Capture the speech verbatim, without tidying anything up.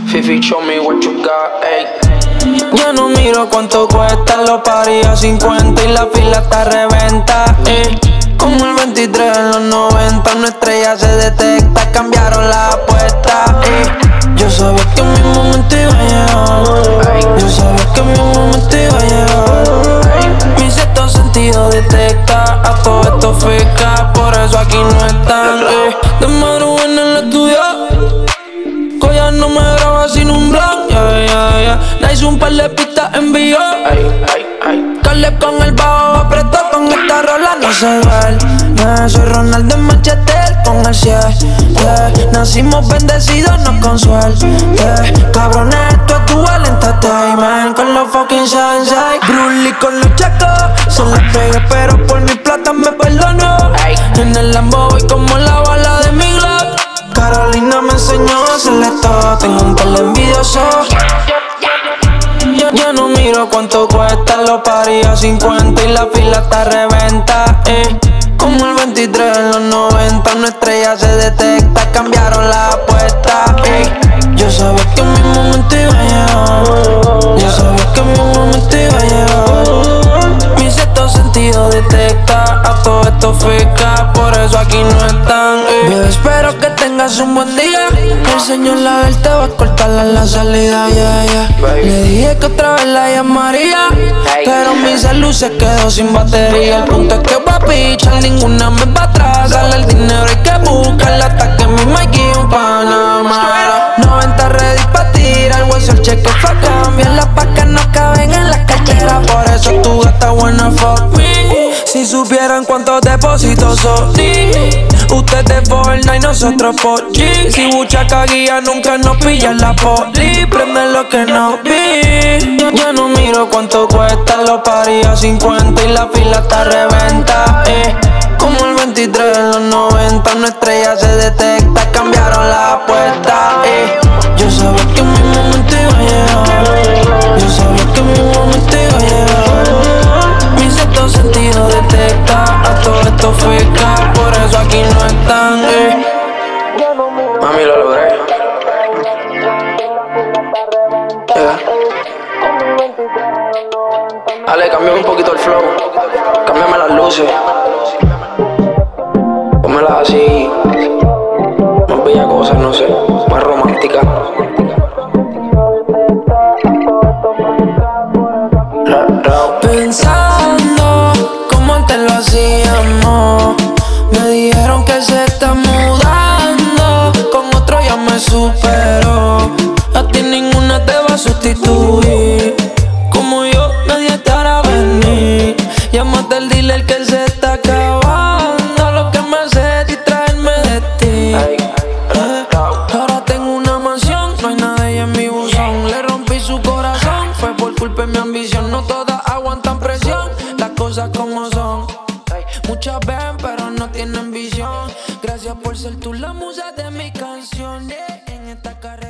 Fifi, show me what you got, ey. Ya no miro cuánto cuesta, lo parí a cincuenta y la fila está reventa, eh. Como el veintitrés en los noventa, una estrella se detecta, cambiaron la apuesta, eh. Yo sabía que mi momento iba a llegar, yo sabía que mi momento iba a llegar. Mi sexto sentido detecta, a todo esto fica, por eso aquí no están, eh. De madrugada en el estudio, Koya no me graba sin un blog, yeah, yeah, yeah. Nice un par de pistas envió, Caleb con el bajo apretó, con esta rola no se duerme. Soy Ronaldo en Machete con el cielo, yeah. Nacimos bendecidos, no con suerte, yeah. Cabrones, esto es tu entertainment, con los fucking sensei. Bruce con los chacos, se les pegué pero por mi plata me perdono. En el Lambo voy como la bala de mi Glock. Carolina me enseñó a hacerle todo, tengo un pelo envidioso. Ya, ya no miro cuánto cuesta, lo parí a cincuenta y la fila está reventa, eh. Como el veintitrés en los noventa, una estrella se detecta, cambiaron la apuesta, eh. Yo sabía que mi momento iba a llegar, yo sabía que mi momento iba a llegar. Mi sexto sentido detecta, a todo esto fica, por eso aquí no están, eh. Yo espero que tengas un buen día. El señor Lager te va a cortar a la salida, yeah, yeah. Le dije que otra vez la llamaría, pero mi celu se quedó sin batería. El punto es que voy a pichar, ninguna me va atrás. Sale el dinero hay que buscarla hasta que mi Mikey un Panamá. noventa ready pa' tirar, hueso el cheque fue a cambiar. Las pacas no caben en la cartera, por eso tu gata buena fuck me. Si supieran cuántos depósitos son, ustedes Fortnite y nosotros por G. Si Buchaca guía nunca nos pilla la poli, prende lo que no vi. Ya no miro cuánto cuesta, lo parí a cincuenta y la fila está reventa, eh. Como el veintitrés en los noventa, una estrella se detecta, cambiaron la apuesta, eh. Yo sabía que mi momento iba a llegar, yo sabía que mi momento iba a llegar. Mi sexto sentido detecta, a todo esto fica, por eso aquí no están, eh. Mami, lo logré. Yeah. Dale, cámbiame un poquito el flow, cámbiame las luces, pónmelas así, más bella cosa, no sé, más romántica. Pensando como antes lo hacíamos, me dijeron que se está mudando, con otro ya me superó. A ti ninguna te va a sustituir, como yo nadie te hará venir. Llámate al dealer que se está acabando, lo que me hace es distraerme de ti, eh. Ahora tengo una mansión, no hay nadie en mi buzón. Le rompí su corazón, fue por culpa de mi ambición. No todas aguantan presión, las cosas como son. Muchas ven pero no tienen visión. Gracias por ser tú la musa de mi canción, yeah. En esta carrera